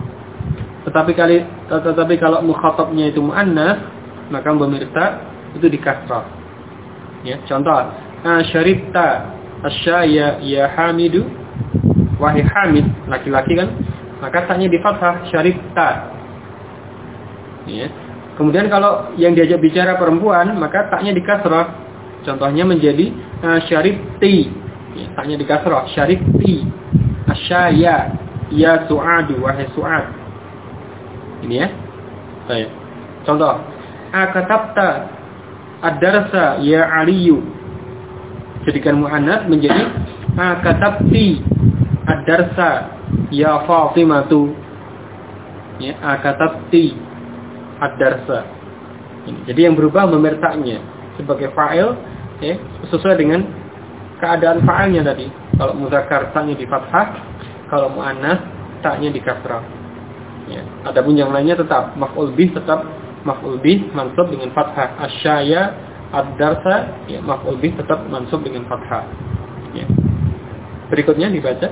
Tetapi kalau mukhatabnya itu muannas, maka dhamir ta itu di kasrah. Ya, contoh, syaribta asyaya ya hamidu, wahai hamid, laki-laki kan, maka taknya di fathah, syaribta. Ya. Kemudian kalau yang diajak bicara perempuan, maka taknya di kasrah. Contohnya menjadi syaribti. Ya, taknya di kasrah, syaribti. Asyaya ya su'adu, wahai su'ad. Ini ya. Baik. Contoh, akatabta ad-darsa ya aliyu. Jadikan muannats menjadi akatabti ad-darsa ya fatimatu. Ya, akatabti ad-darsa. Jadi yang berubah memertaknya sebagai fa'il ya, sesuai dengan keadaan fa'ilnya tadi. Kalau mudzakkar taknya di fathah, kalau muannas taknya di kasrah. Ya. Adapun yang lainnya tetap maf'ul bih, tetap maf'ul bih mansub dengan fathah. Asyaya ad-darsa ya, maf'ul bih tetap mansub dengan fathah. Ya. Berikutnya dibaca.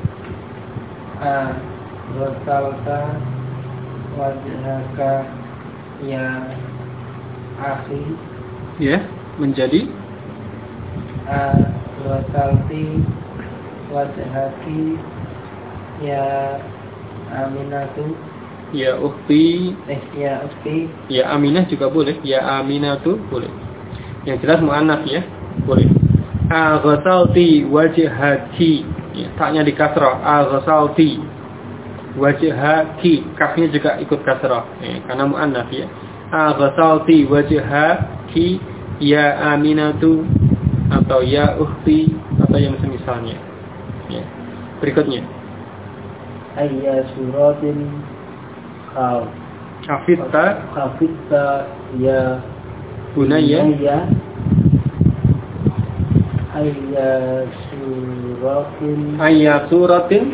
Ghasalta wajhaka ya akhi. Ya, menjadi Ghasalti wajhaki ya Aminatu. Ya ukhti. Ya ukhti. Ya Aminah juga boleh. Ya Aminatu boleh. Yang jelas muannats ya, boleh. Ghasalti wajhaki. Ya, taknya di kasrah. Ghasalti wajhaki, kafnya juga ikut kasrah. Ya, karena muannats ya. Ghasalti wajhaki ya Aminatu, atau ya ukhti, atau yang semisalnya. Ya. Berikutnya. Ayya suratin Khafitta ya bunayya. Ayya suratin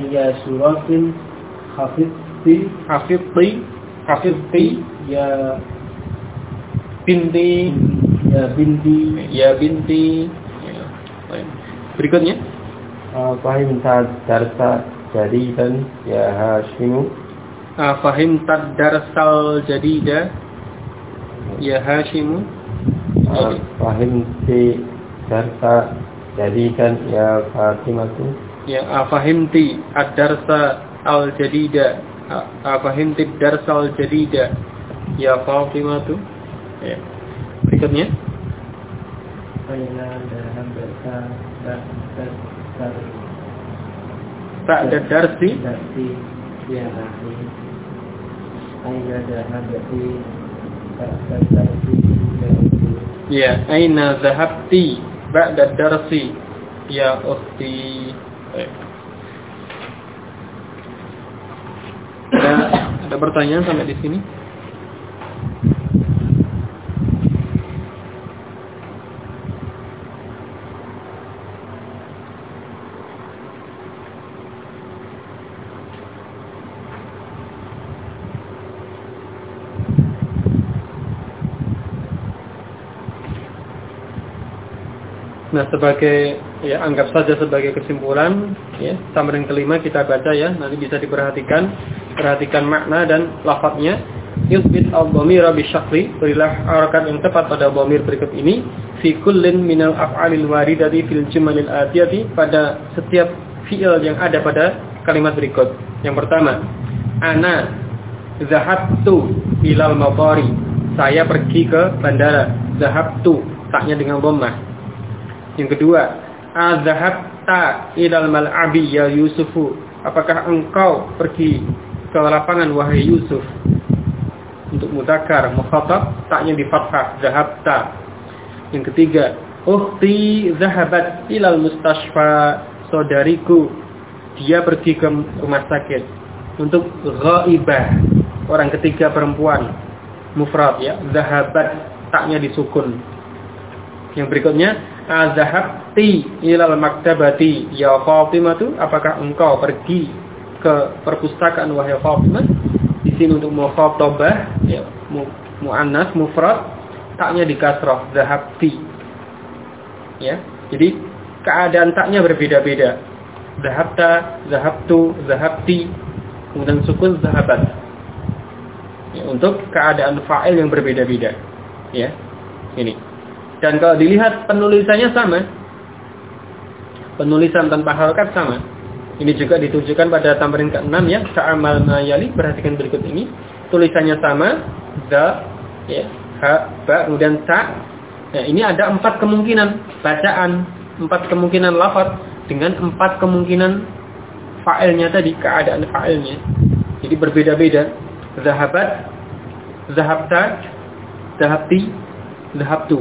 Khafitti ya binti. Ya binti. Berikutnya. Fahim darsa jadidan ya Hashimu. Fahim darsal jadida ya Hashimu. Fahim darsa jadidan ya Fatimatu. Ya fahimti ad-darsa al-jadida. Fahimti darsal jadida ya Fatimatu. Ya. Berikutnya. Ba'da darsi ya akhi. Aina dhahabti ba'da darsi ya ukhti. Ya, aina dhahabti ba'da darsi ya ukhti. Ada pertanyaan sampai di sini? Nah, sebagai anggap saja sebagai kesimpulan, tamrin kelima kita baca ya, nanti bisa diperhatikan, perhatikan makna dan lafadznya. Yuthbit al-dhamira bisyakli, berilah harakat yang tepat pada dhamir berikut ini, fi kullin minal af'alil waridati fil jumalil atiyati, pada setiap fi'il yang ada pada kalimat berikut. Yang pertama, ana zahabtu ilal matari, saya pergi ke bandara. Zahabtu, taknya dengan dhammah. Yang kedua, azhabta ilal mal'abi ya Yusufu, apakah engkau pergi ke lapangan wahai Yusuf? Untuk mudzakkar mukhatab, taknya di fathah, zahabta. Yang ketiga, ukhti zahabat ilal mustashfa, saudariku dia pergi ke rumah sakit. Untuk ghaibah, orang ketiga perempuan, mufrad ya, zahabat, taknya disukun. Yang berikutnya, azhabti ilal maktabati ya Fatimatu, apakah engkau pergi ke perpustakaan wahai Fatimah? Di sini untuk mukhatabah ya, muannas mufrad, taknya di kasrah, zahabti. Ya. Jadi keadaan taknya berbeda-beda. Zahabta, zahabtu, zahabti, kemudian sukun zahabat. Ya, untuk keadaan fa'il yang berbeda-beda. Ya. Ini. Dan kalau dilihat penulisannya sama. Penulisan tanpa harakat sama. Ini juga ditujukan pada tamrin ke-6 ya, ta'amal mayali, perhatikan berikut ini. Tulisannya sama, za, ya, ha, ba, kemudian ta. Ya, ini ada 4 kemungkinan bacaan, 4 kemungkinan lafaz dengan 4 kemungkinan fa'ilnya tadi, keadaan fa'ilnya. Jadi berbeda-beda. Zahabat, zahabta, zahabti, zahabtu.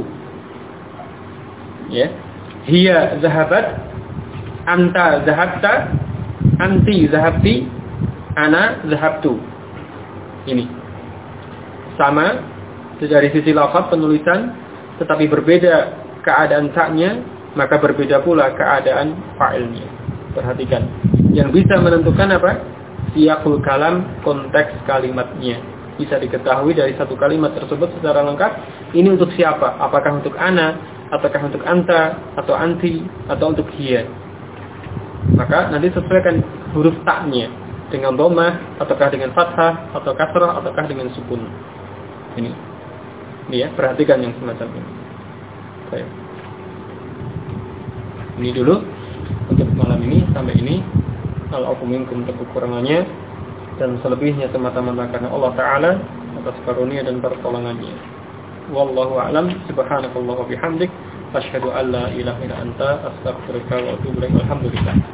Ya. Hiya zahabat, anta zahabta, anti zahabti, ana zahabtu. Ini sama dari sisi lafaz penulisan, tetapi berbeda keadaan taknya, maka berbeda pula keadaan fa'ilnya. Perhatikan. Yang bisa menentukan apa? Siyaqul kalam, konteks kalimatnya. Bisa diketahui dari satu kalimat tersebut secara lengkap. Ini untuk siapa? Apakah untuk ana, ataukah untuk anta, atau anti, atau untuk hiya? Maka nanti sesuaikan huruf taknya dengan dhammah, ataukah dengan fathah, atau kasrah, ataukah dengan sukun. Ini ya, perhatikan yang semacam ini. Baik. Ini dulu untuk malam ini, sampai ini. Al-'afwu minkum, untuk kekurangannya dan selebihnya semata-mata karena Allah Ta'ala atas karunia dan pertolongannya. Wallahu a'lam. Subhanakallah wa bihamdik, asyhadu an la ilaha illa anta, astaghfiruka wa atubu ilaik. Alhamdulillah.